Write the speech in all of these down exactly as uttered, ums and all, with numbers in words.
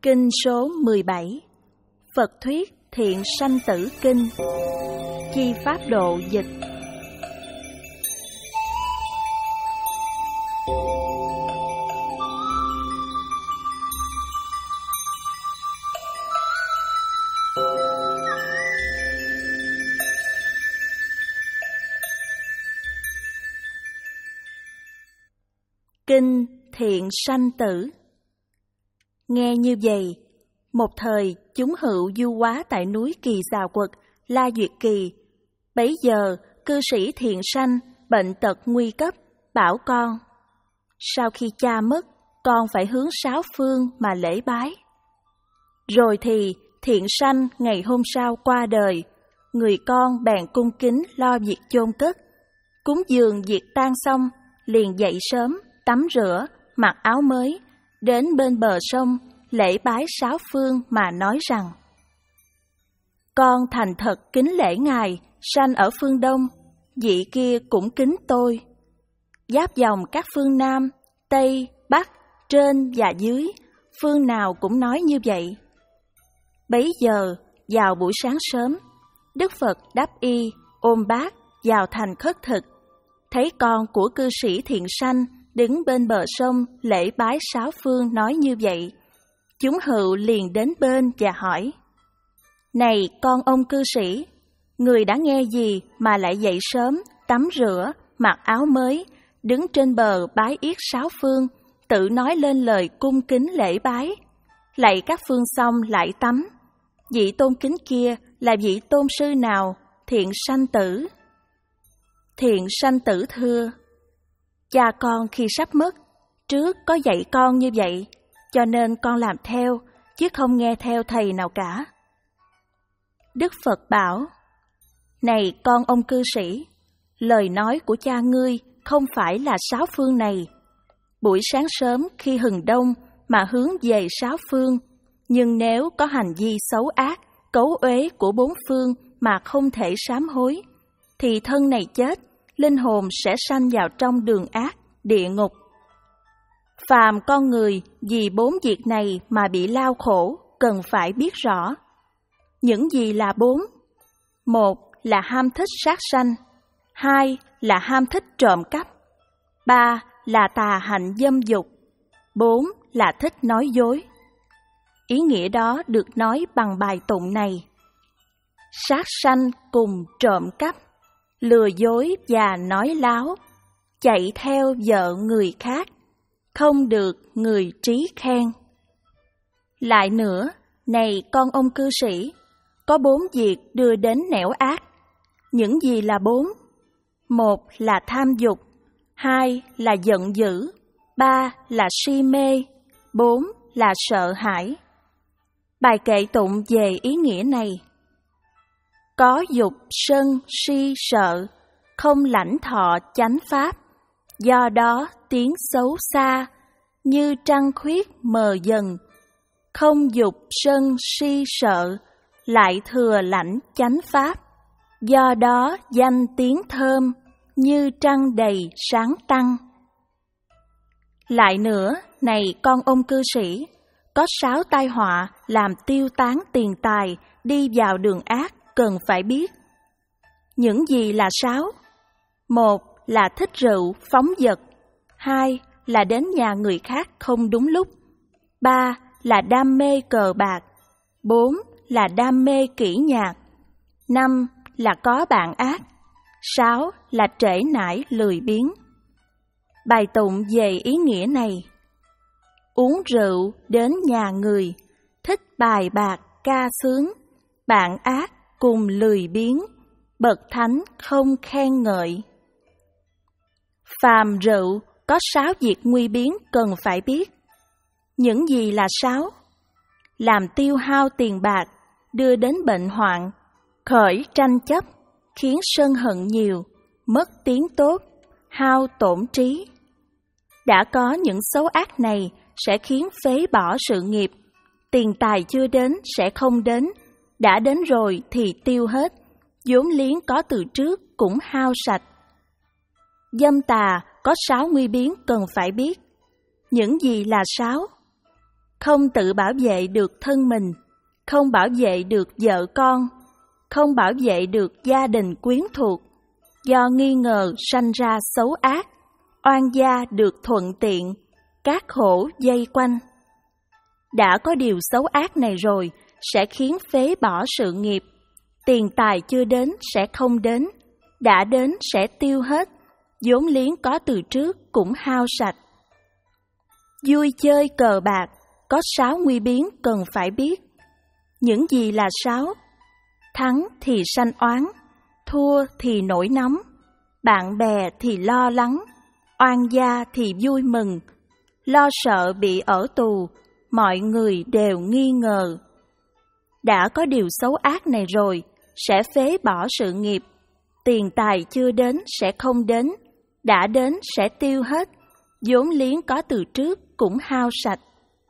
Kinh số mười bảy. Phật thuyết Thiện Sanh Tử Kinh. Chi Pháp Độ dịch. Kinh Thiện Sanh Tử. Nghe như vậy, một thời chúng hữu du hóa tại núi Kỳ Già Quật, La Duyệt Kỳ. Bấy giờ, cư sĩ Thiện Sanh bệnh tật nguy cấp, bảo con: sau khi cha mất, con phải hướng sáu phương mà lễ bái. Rồi thì Thiện Sanh ngày hôm sau qua đời, người con bèn cung kính lo việc chôn cất. Cúng dường việc tang xong, liền dậy sớm, tắm rửa, mặc áo mới, đến bên bờ sông, lễ bái sáu phương mà nói rằng: con thành thật kính lễ Ngài, sanh ở phương Đông, vị kia cũng kính tôi. Giáp dòng các phương Nam, Tây, Bắc, trên và dưới, phương nào cũng nói như vậy. Bấy giờ, vào buổi sáng sớm, Đức Phật đắp y, ôm bát, vào thành khất thực, thấy con của cư sĩ Thiện Sanh đứng bên bờ sông lễ bái sáu phương nói như vậy. Chúng hữu liền đến bên và hỏi: này con ông cư sĩ, người đã nghe gì mà lại dậy sớm, tắm rửa, mặc áo mới, đứng trên bờ bái yết sáu phương, tự nói lên lời cung kính lễ bái, lạy các phương xong lại tắm. Vị tôn kính kia là vị tôn sư nào? Thiện Sanh Tử. Thiện Sanh Tử thưa: cha con khi sắp mất, trước có dạy con như vậy, cho nên con làm theo, chứ không nghe theo thầy nào cả. Đức Phật bảo: này con ông cư sĩ, lời nói của cha ngươi không phải là sáu phương này. Buổi sáng sớm khi hừng đông mà hướng về sáu phương, nhưng nếu có hành vi xấu ác, cấu uế của bốn phương mà không thể sám hối, thì thân này chết, linh hồn sẽ sanh vào trong đường ác, địa ngục. Phàm con người vì bốn việc này mà bị lao khổ, cần phải biết rõ. Những gì là bốn? Một là ham thích sát sanh, hai là ham thích trộm cắp, ba là tà hạnh dâm dục, bốn là thích nói dối. Ý nghĩa đó được nói bằng bài tụng này: sát sanh cùng trộm cắp, lừa dối và nói láo, chạy theo vợ người khác, không được người trí khen. Lại nữa, này con ông cư sĩ, có bốn việc đưa đến nẻo ác. Những gì là bốn? Một là tham dục, hai là giận dữ, ba là si mê, bốn là sợ hãi. Bài kệ tụng về ý nghĩa này: có dục sân si sợ, không lãnh thọ chánh pháp, do đó tiếng xấu xa, như trăng khuyết mờ dần. Không dục sân si sợ, lại thừa lãnh chánh pháp, do đó danh tiếng thơm, như trăng đầy sáng tăng. Lại nữa, này con ông cư sĩ, có sáu tai họa làm tiêu tán tiền tài, đi vào đường ác, cần phải biết. Những gì là sáu? Một là thích rượu, phóng dật, hai là đến nhà người khác không đúng lúc, ba là đam mê cờ bạc, bốn là đam mê kỹ nhạc, năm là có bạn ác, sáu là trễ nải lười biếng. Bài tụng về ý nghĩa này: uống rượu đến nhà người, thích bài bạc ca sướng, bạn ác cùng lười biếng, bậc thánh không khen ngợi. Phàm rượu có sáu việc nguy biến cần phải biết. Những gì là sáu? Làm tiêu hao tiền bạc, đưa đến bệnh hoạn, khởi tranh chấp, khiến sân hận nhiều, mất tiếng tốt, hao tổn trí. Đã có những xấu ác này sẽ khiến phế bỏ sự nghiệp. Tiền tài chưa đến sẽ không đến, đã đến rồi thì tiêu hết, vốn liếng có từ trước cũng hao sạch. Dâm tà có sáu nguy biến cần phải biết. Những gì là sáu? không tự bảo vệ được thân mình, không bảo vệ được vợ con, không bảo vệ được gia đình quyến thuộc, do nghi ngờ sanh ra xấu ác, oan gia được thuận tiện, các khổ dây quanh. Đã có điều xấu ác này rồi sẽ khiến phế bỏ sự nghiệp, tiền tài chưa đến sẽ không đến, đã đến sẽ tiêu hết, vốn liếng có từ trước cũng hao sạch. Vui chơi cờ bạc, có sáu nguy biến cần phải biết. Những gì là sáu? Thắng thì sanh oán, thua thì nổi nóng, bạn bè thì lo lắng, oan gia thì vui mừng, lo sợ bị ở tù, mọi người đều nghi ngờ. Đã có điều xấu ác này rồi, sẽ phế bỏ sự nghiệp, tiền tài chưa đến sẽ không đến, đã đến sẽ tiêu hết, vốn liếng có từ trước cũng hao sạch.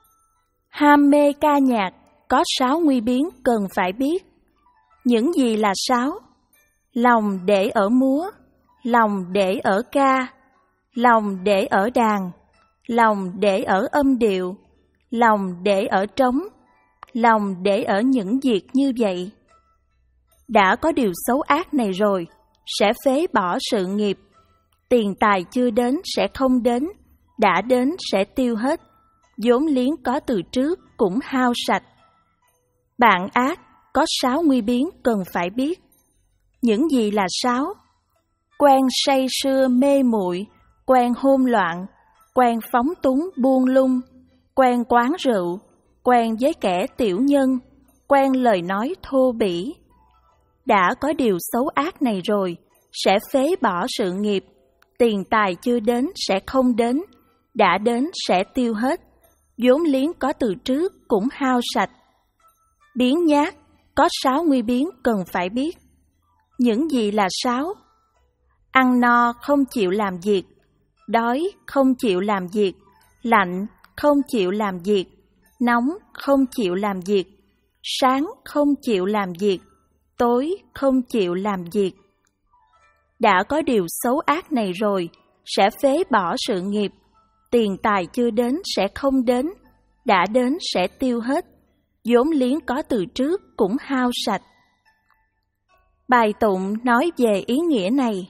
Ham mê ca nhạc, có sáu nguy biến cần phải biết. Những gì là sáu? Lòng để ở múa, lòng để ở ca, lòng để ở đàn, lòng để ở âm điệu, lòng để ở trống, lòng để ở những việc như vậy. Đã có điều xấu ác này rồi, sẽ phế bỏ sự nghiệp, tiền tài chưa đến sẽ không đến, đã đến sẽ tiêu hết, vốn liếng có từ trước cũng hao sạch. Bạn ác, có sáu nguy biến cần phải biết. Những gì là sáu? Quen say sưa mê muội, quen hôn loạn, quen phóng túng buông lung, quen quán rượu, quen với kẻ tiểu nhân, quen lời nói thô bỉ. Đã có điều xấu ác này rồi, sẽ phế bỏ sự nghiệp, tiền tài chưa đến sẽ không đến, đã đến sẽ tiêu hết, vốn liếng có từ trước cũng hao sạch. Biến nhát, có sáu nguy biến cần phải biết. Những gì là sáu? Ăn no không chịu làm việc, đói không chịu làm việc, lạnh không chịu làm việc, nóng không chịu làm việc, sáng không chịu làm việc, tối không chịu làm việc. Đã có điều xấu ác này rồi, sẽ phế bỏ sự nghiệp, tiền tài chưa đến sẽ không đến, đã đến sẽ tiêu hết, vốn liếng có từ trước cũng hao sạch. Bài tụng nói về ý nghĩa này.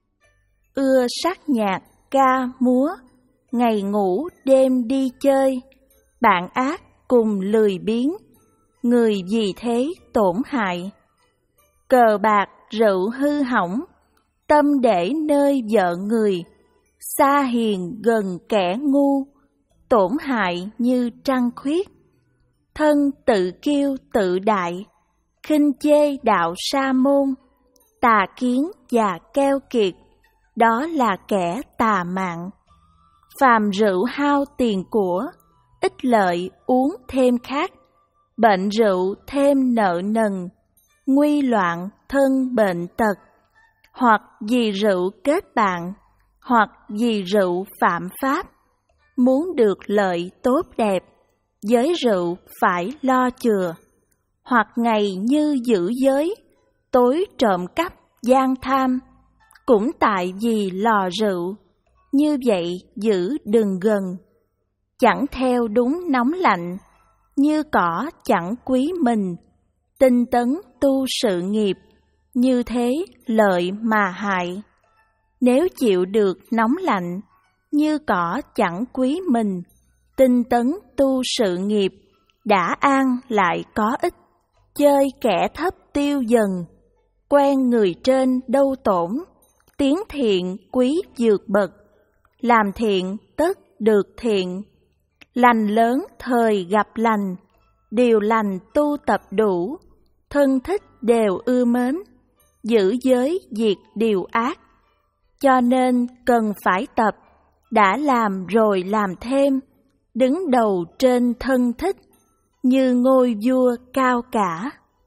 Ưa sắc nhạc, ca, múa, ngày ngủ đêm đi chơi, bạn ác cùng lười biếng, người vì thế tổn hại. Cờ bạc rượu hư hỏng, tâm để nơi vợ người, xa hiền gần kẻ ngu, tổn hại như trăng khuyết. Thân tự kiêu tự đại, khinh chê đạo sa môn, tà kiến và keo kiệt, đó là kẻ tà mạng. Phàm rượu hao tiền của, ích lợi uống thêm khác, bệnh rượu thêm nợ nần, nguy loạn thân bệnh tật, hoặc vì rượu kết bạn, hoặc vì rượu phạm pháp. Muốn được lợi tốt đẹp, giới rượu phải lo chừa, hoặc ngày như giữ giới, tối trộm cắp gian tham, cũng tại vì lò rượu, như vậy giữ đừng gần. Chẳng theo đúng nóng lạnh, như cỏ chẳng quý mình, tinh tấn tu sự nghiệp, như thế lợi mà hại. Nếu chịu được nóng lạnh, như cỏ chẳng quý mình, tinh tấn tu sự nghiệp, đã an lại có ích. Chơi kẻ thấp tiêu dần, quen người trên đâu tổn, tiếng thiện quý vượt bậc, làm thiện tất được thiện. Lành lớn thời gặp lành, điều lành tu tập đủ, thân thích đều ưa mến, giữ giới diệt điều ác. Cho nên cần phải tập, đã làm rồi làm thêm, đứng đầu trên thân thích, như ngôi vua cao cả.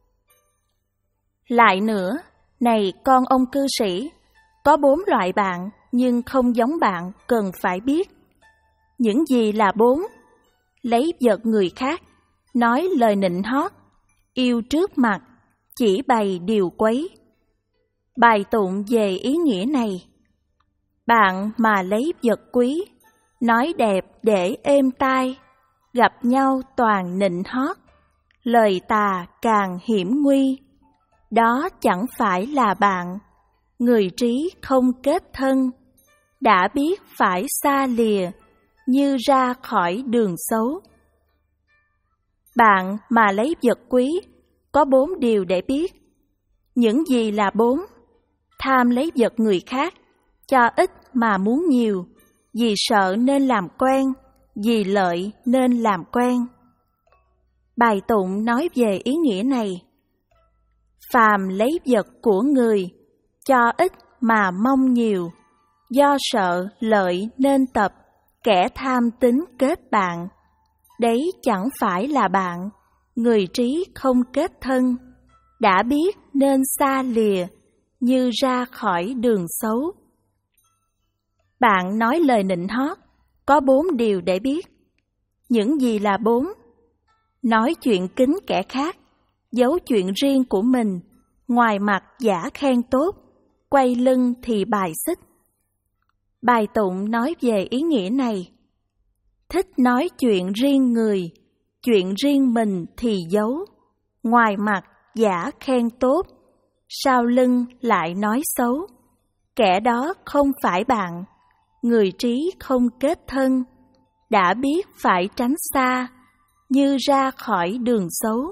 Lại nữa, này con ông cư sĩ, có bốn loại bạn nhưng không giống bạn cần phải biết. Những gì là bốn? Lấy vật người khác, nói lời nịnh hót, yêu trước mặt, chỉ bày điều quấy. Bài tụng về ý nghĩa này. Bạn mà lấy vật quý, nói đẹp để êm tai, gặp nhau toàn nịnh hót, lời tà càng hiểm nguy. Đó chẳng phải là bạn, người trí không kết thân, đã biết phải xa lìa, như ra khỏi đường xấu. Bạn mà lấy vật quý, có bốn điều để biết. Những gì là bốn? Tham lấy vật người khác, cho ít mà muốn nhiều, vì sợ nên làm quen, vì lợi nên làm quen. Bài tụng nói về ý nghĩa này. Phàm lấy vật của người, cho ít mà mong nhiều, do sợ lợi nên tập, kẻ tham tính kết bạn. Đấy chẳng phải là bạn, người trí không kết thân, đã biết nên xa lìa, như ra khỏi đường xấu. Bạn nói lời nịnh hót, có bốn điều để biết. Những gì là bốn? Nói chuyện kính kẻ khác, giấu chuyện riêng của mình, ngoài mặt giả khen tốt, quay lưng thì bài xích. Bài tụng nói về ý nghĩa này. Thích nói chuyện riêng người, chuyện riêng mình thì giấu, ngoài mặt giả khen tốt, sau lưng lại nói xấu. Kẻ đó không phải bạn, người trí không kết thân, đã biết phải tránh xa, như ra khỏi đường xấu.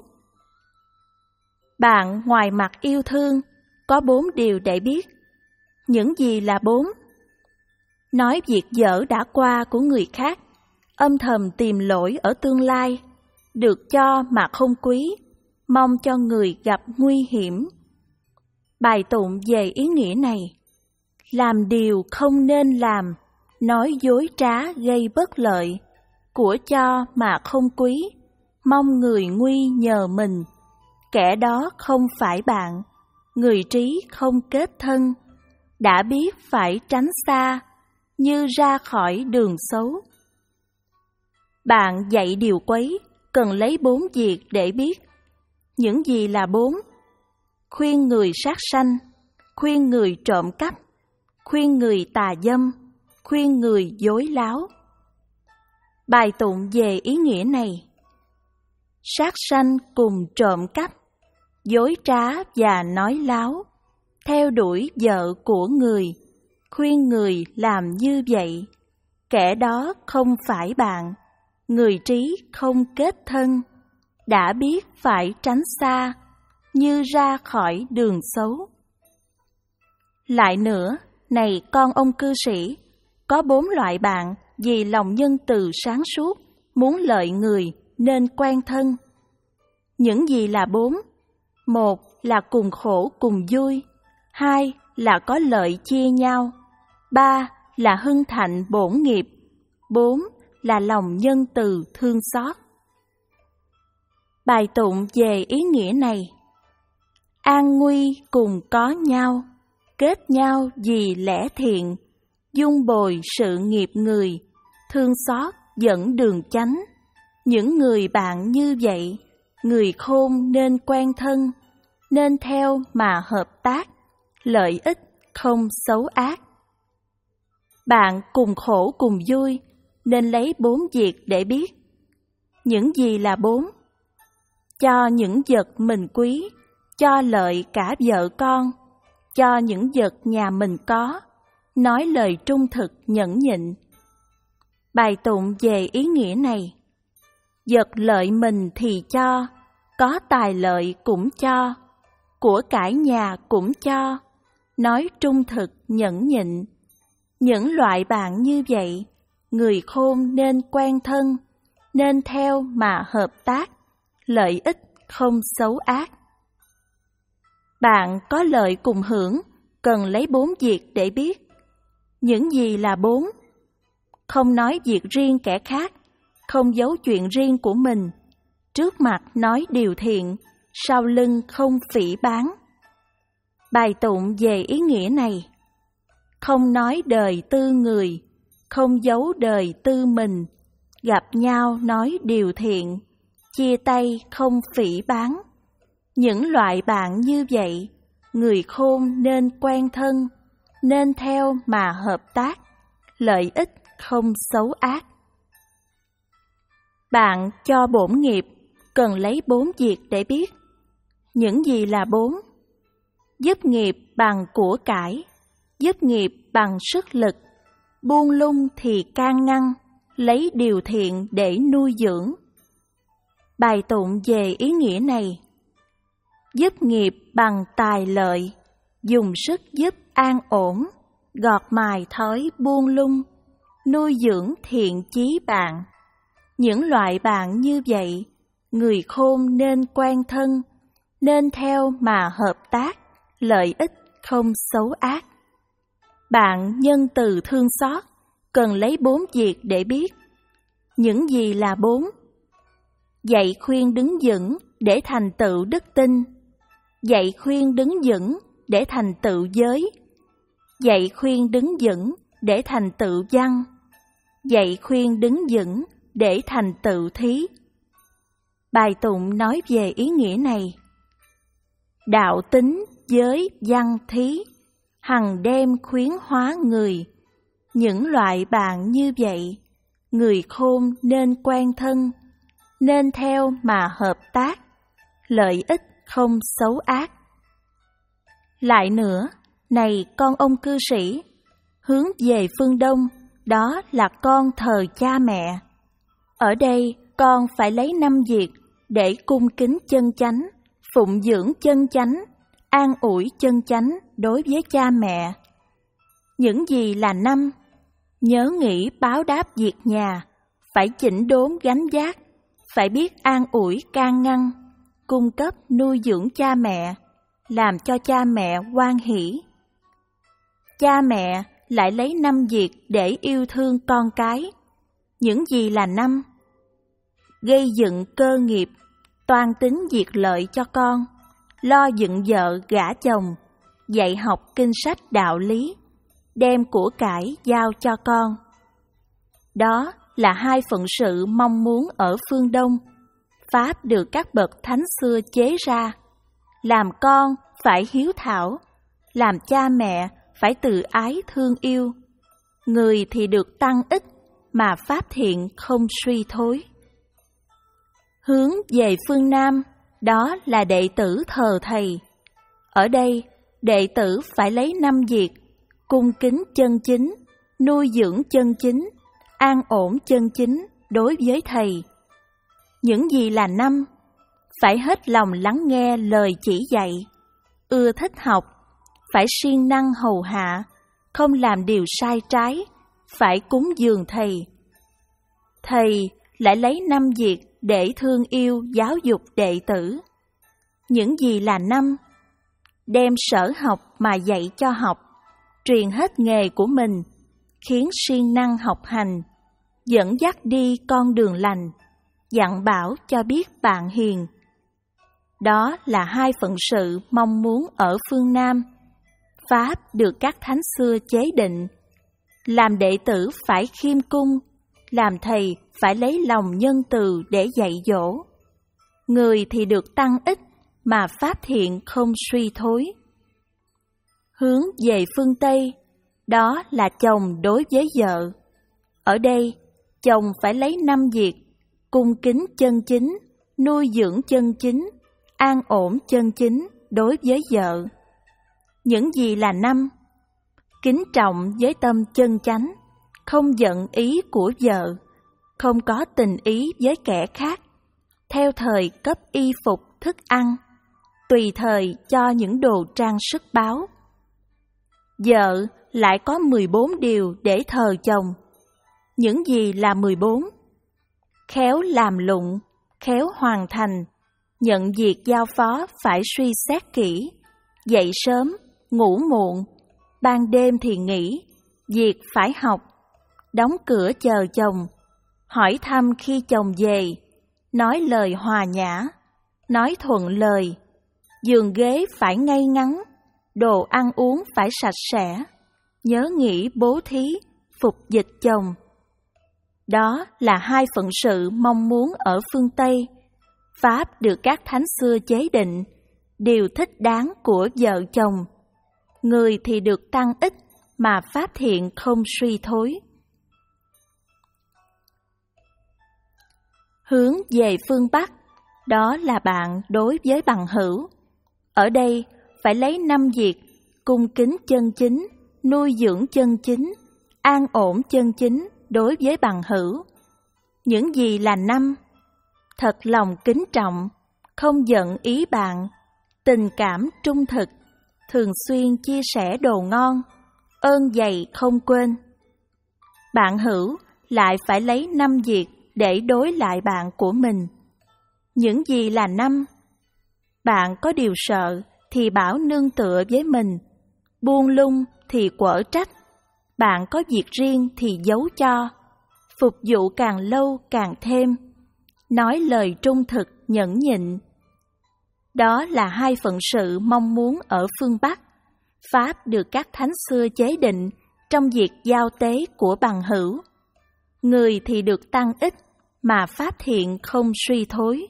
Bạn ngoài mặt yêu thương, có bốn điều để biết. Những gì là bốn? Nói việc dở đã qua của người khác, âm thầm tìm lỗi ở tương lai, được cho mà không quý, mong cho người gặp nguy hiểm. Bài tụng về ý nghĩa này. Làm điều không nên làm, nói dối trá gây bất lợi, của cho mà không quý, mong người nguy nhờ mình. Kẻ đó không phải bạn, người trí không kết thân, đã biết phải tránh xa, như ra khỏi đường xấu. Bạn dạy điều quấy, cần lấy bốn việc để biết. Những gì là bốn? Khuyên người sát sanh, khuyên người trộm cắp, khuyên người tà dâm, khuyên người dối láo. Bài tụng về ý nghĩa này. Sát sanh cùng trộm cắp, dối trá và nói láo, theo đuổi vợ của người, khuyên người làm như vậy. Kẻ đó không phải bạn, người trí không kết thân, đã biết phải tránh xa, như ra khỏi đường xấu. Lại nữa, này con ông cư sĩ, có bốn loại bạn vì lòng nhân từ sáng suốt, muốn lợi người nên quen thân. Những gì là bốn? Một là cùng khổ cùng vui, hai là có lợi chia nhau, ba là hưng thạnh bổn nghiệp, bốn là lòng nhân từ thương xót. Bài tụng về ý nghĩa này. An nguy cùng có nhau, kết nhau vì lẽ thiện, dung bồi sự nghiệp người, thương xót dẫn đường chánh. Những người bạn như vậy, người khôn nên quen thân, nên theo mà hợp tác, lợi ích không xấu ác. Bạn cùng khổ cùng vui, nên lấy bốn việc để biết. Những gì là bốn? Cho những vật mình quý, cho lợi cả vợ con, cho những vật nhà mình có, nói lời trung thực nhẫn nhịn. Bài tụng về ý nghĩa này. Vật lợi mình thì cho, có tài lợi cũng cho, của cải nhà cũng cho, nói trung thực nhẫn nhịn. Những loại bạn như vậy, người khôn nên quen thân, nên theo mà hợp tác, lợi ích không xấu ác. Bạn có lợi cùng hưởng, cần lấy bốn việc để biết. Những gì là bốn? Không nói việc riêng kẻ khác, không giấu chuyện riêng của mình, trước mặt nói điều thiện, sau lưng không phỉ báng. Bài tụng về ý nghĩa này. Không nói đời tư người, không giấu đời tư mình, gặp nhau nói điều thiện, chia tay không phỉ báng. Những loại bạn như vậy, người khôn nên quen thân, nên theo mà hợp tác, lợi ích không xấu ác. Bạn cho bổn nghiệp cần lấy bốn việc để biết. Những gì là bốn? Giúp nghiệp bằng của cải, giúp nghiệp bằng sức lực, buông lung thì can ngăn, lấy điều thiện để nuôi dưỡng. Bài tụng về ý nghĩa này: giúp nghiệp bằng tài lợi, dùng sức giúp an ổn, gọt mài thói buông lung, nuôi dưỡng thiện chí bạn. Những loại bạn như vậy, người khôn nên quen thân, nên theo mà hợp tác, lợi ích không xấu ác. Bạn nhân từ thương xót, cần lấy bốn việc để biết. Những gì là bốn? Dạy khuyên đứng vững để thành tựu đức tin, dạy khuyên đứng vững để thành tựu giới, dạy khuyên đứng vững để thành tựu văn, dạy khuyên đứng vững để thành tựu thí. Bài tụng nói về ý nghĩa này: đạo tính, giới, văn, thí, hằng đem khuyến hóa người. Những loại bạn như vậy, người khôn nên quen thân, nên theo mà hợp tác, lợi ích không xấu ác. Lại nữa, này con ông cư sĩ, hướng về phương Đông, đó là con thờ cha mẹ. Ở đây con phải lấy năm việc để cung kính chân chánh, phụng dưỡng chân chánh, an ủi chân chánh đối với cha mẹ. Những gì là năm? Nhớ nghĩ báo đáp việc nhà, phải chỉnh đốn gánh vác, phải biết an ủi can ngăn, cung cấp nuôi dưỡng cha mẹ, làm cho cha mẹ hoan hỷ. Cha mẹ lại lấy năm việc để yêu thương con cái. Những gì là năm? Gây dựng cơ nghiệp, toan tính việc lợi cho con, lo dựng vợ gả chồng, dạy học kinh sách đạo lý, đem của cải giao cho con. Đó là hai phận sự mong muốn ở phương Đông, pháp được các bậc thánh xưa chế ra. Làm con phải hiếu thảo, làm cha mẹ phải từ ái thương yêu. Người thì được tăng ích, mà pháp thiện không suy thối. Hướng về phương Nam, đó là đệ tử thờ thầy. Ở đây, đệ tử phải lấy năm việc: cung kính chân chính, nuôi dưỡng chân chính, an ổn chân chính đối với thầy. Những gì là năm? Phải hết lòng lắng nghe lời chỉ dạy, ưa thích học, phải siêng năng hầu hạ, không làm điều sai trái, phải cúng dường thầy. Thầy lại lấy năm việc để thương yêu giáo dục đệ tử. Những gì là năm? Đem sở học mà dạy cho học, truyền hết nghề của mình, khiến siêng năng học hành, dẫn dắt đi con đường lành, dặn bảo cho biết bạn hiền. Đó là hai phận sự mong muốn ở phương Nam, pháp được các thánh xưa chế định. Làm đệ tử phải khiêm cung, làm thầy phải lấy lòng nhân từ để dạy dỗ. Người thì được tăng ích, mà pháp thiện không suy thối. Hướng về phương Tây, đó là chồng đối với vợ. Ở đây, chồng phải lấy năm việc: cung kính chân chính, nuôi dưỡng chân chính, an ổn chân chính đối với vợ. Những gì là năm? Kính trọng với tâm chân chánh, không giận ý của vợ, không có tình ý với kẻ khác, theo thời cấp y phục thức ăn, tùy thời cho những đồ trang sức báu. Vợ lại có mười bốn điều để thờ chồng. Những gì là mười bốn? Khéo làm lụng, khéo hoàn thành, nhận việc giao phó phải suy xét kỹ, dậy sớm, ngủ muộn, ban đêm thì nghỉ, việc phải học, đóng cửa chờ chồng, hỏi thăm khi chồng về, nói lời hòa nhã, nói thuận lời, giường ghế phải ngay ngắn, đồ ăn uống phải sạch sẽ, nhớ nghĩ bố thí, phục dịch chồng. Đó là hai phận sự mong muốn ở phương Tây, pháp được các thánh xưa chế định, điều thích đáng của vợ chồng. Người thì được tăng ích, mà pháp thiện không suy thối. Hướng về phương Bắc, đó là bạn đối với bằng hữu. Ở đây phải lấy năm việc: cung kính chân chính, nuôi dưỡng chân chính, an ổn chân chính đối với bằng hữu. Những gì là năm? Thật lòng kính trọng, không giận ý bạn, tình cảm trung thực, thường xuyên chia sẻ đồ ngon, ơn dày không quên. Bạn hữu lại phải lấy năm việc để đối lại bạn của mình. Những gì là năm? Bạn có điều sợ thì bảo nương tựa với mình, buông lung thì quở trách, bạn có việc riêng thì giấu cho, phục vụ càng lâu càng thêm, nói lời trung thực nhẫn nhịn. Đó là hai phận sự mong muốn ở phương Bắc, pháp được các thánh xưa chế định trong việc giao tế của bằng hữu. Người thì được tăng ích, mà pháp thiện không suy thối.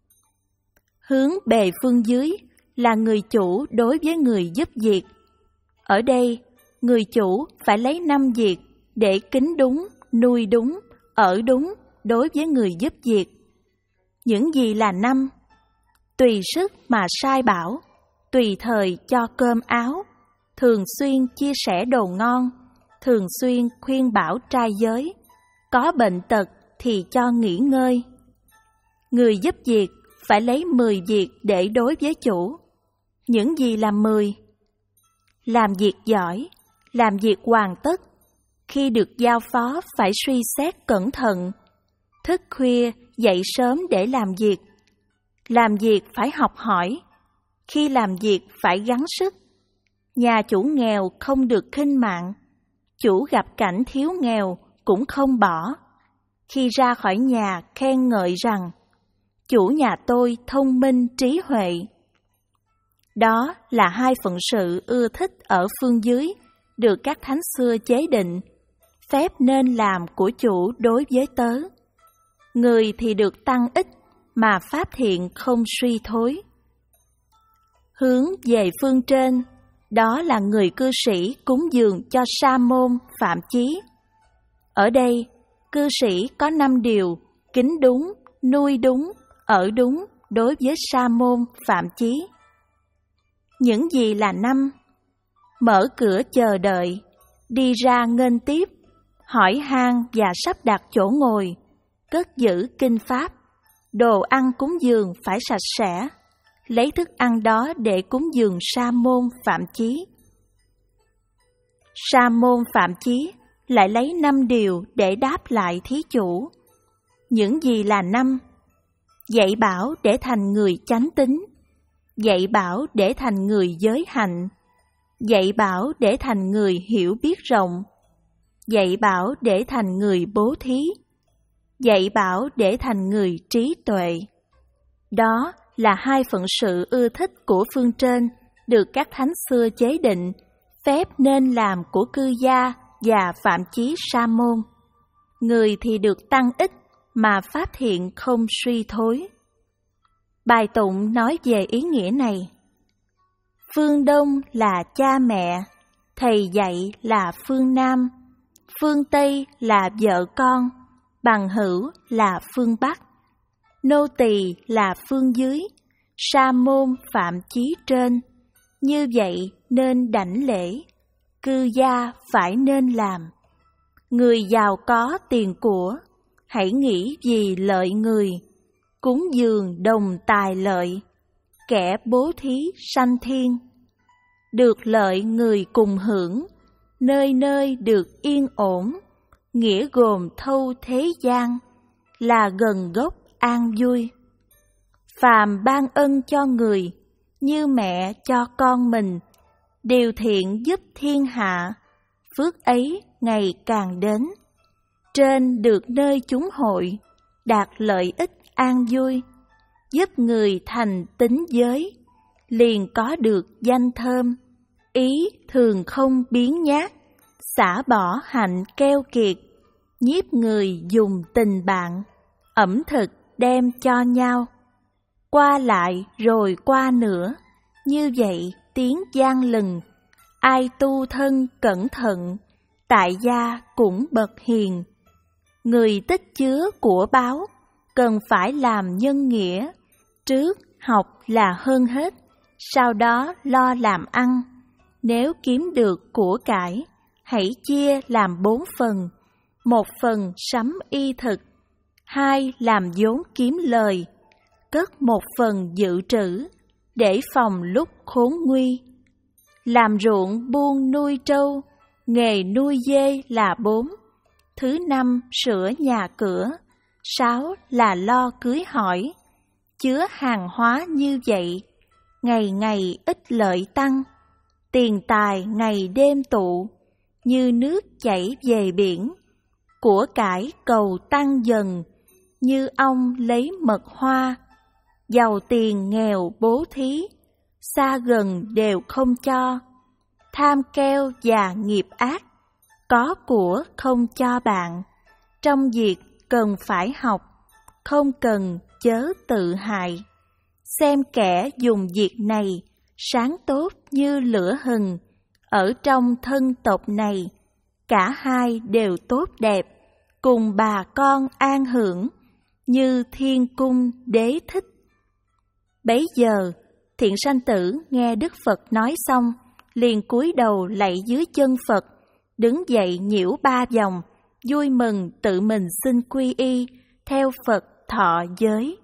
Hướng bề phương dưới là người chủ đối với người giúp việc. Ở đây, người chủ phải lấy năm việc để kính đúng, nuôi đúng, ở đúng đối với người giúp việc. Những gì là năm? Tùy sức mà sai bảo, tùy thời cho cơm áo, thường xuyên chia sẻ đồ ngon, thường xuyên khuyên bảo trai giới, có bệnh tật thì cho nghỉ ngơi. Người giúp việc phải lấy mười việc để đối với chủ. Những gì là mười? Làm việc giỏi, làm việc hoàn tất, khi được giao phó phải suy xét cẩn thận, thức khuya dậy sớm để làm việc, làm việc phải học hỏi, khi làm việc phải gắng sức. Nhà chủ nghèo không được khinh mạng, chủ gặp cảnh thiếu nghèo cũng không bỏ. Khi ra khỏi nhà khen ngợi rằng, chủ nhà tôi thông minh trí huệ. Đó là hai phận sự ưa thích ở phương dưới, được các thánh xưa chế định, phép nên làm của chủ đối với tớ. Người thì được tăng ích, mà pháp thiện không suy thối. Hướng về phương trên, đó là người cư sĩ cúng dường cho sa môn Phạm Chí. Ở đây, cư sĩ có năm điều: kính đúng, nuôi đúng, ở đúng đối với sa môn Phạm Chí. Những gì là năm? Mở cửa chờ đợi, đi ra nghênh tiếp, hỏi han và sắp đặt chỗ ngồi, cất giữ kinh pháp, đồ ăn cúng dường phải sạch sẽ, lấy thức ăn đó để cúng dường sa môn Phạm Chí. Sa môn Phạm Chí lại lấy năm điều để đáp lại thí chủ. Những gì là năm? Dạy bảo để thành người chánh tín, dạy bảo để thành người giới hạnh, dạy bảo để thành người hiểu biết rộng, dạy bảo để thành người bố thí, dạy bảo để thành người trí tuệ. Đó là hai phận sự ưa thích của phương trên, được các thánh xưa chế định, phép nên làm của cư gia và Phạm Chí sa môn. Người thì được tăng ích, mà pháp thiện không suy thối. Bài tụng nói về ý nghĩa này. Phương Đông là cha mẹ, thầy dạy là phương Nam, phương Tây là vợ con, bằng hữu là phương Bắc, nô tỳ là phương dưới, sa môn Phạm Chí trên. Như vậy nên đảnh lễ, cư gia phải nên làm. Người giàu có tiền của, hãy nghĩ vì lợi người, cúng dường đồng tài lợi, kẻ bố thí sanh thiên. Được lợi người cùng hưởng, nơi nơi được yên ổn, nghĩa gồm thâu thế gian, là gần gốc an vui. Phàm ban ân cho người, như mẹ cho con mình, điều thiện giúp thiên hạ, phước ấy ngày càng đến. Trên được nơi chúng hội, đạt lợi ích an vui, giúp người thành tín giới, liền có được danh thơm, ý thường không biến nhát, xả bỏ hạnh keo kiệt, nhiếp người dùng tình bạn, ẩm thực đem cho nhau. Qua lại rồi qua nữa, như vậy tiếng gian lừng, ai tu thân cẩn thận, tại gia cũng bậc hiền. Người tích chứa của báo, cần phải làm nhân nghĩa, trước học là hơn hết, sau đó lo làm ăn. Nếu kiếm được của cải, hãy chia làm bốn phần, một phần sắm y thực, hai làm vốn kiếm lời, cất một phần dự trữ, để phòng lúc khốn nguy. Làm ruộng buôn nuôi trâu, nghề nuôi dê là bốn, thứ năm sửa nhà cửa, sáu là lo cưới hỏi. Chứa hàng hóa như vậy, ngày ngày ít lợi tăng, tiền tài ngày đêm tụ, như nước chảy về biển. Của cải cầu tăng dần, như ong lấy mật hoa. Giàu tiền nghèo bố thí, xa gần đều không cho. Tham keo và nghiệp ác, có của không cho bạn. Trong việc cần phải học, không cần chớ tự hại. Xem kẻ dùng việc này, sáng tốt như lửa hừng. Ở trong thân tộc này, cả hai đều tốt đẹp, cùng bà con an hưởng, như thiên cung đế thích. Bấy giờ, Thiện Sanh Tử nghe Đức Phật nói xong, liền cúi đầu lạy dưới chân Phật, đứng dậy nhiễu ba vòng, vui mừng tự mình xin quy y, theo Phật thọ giới.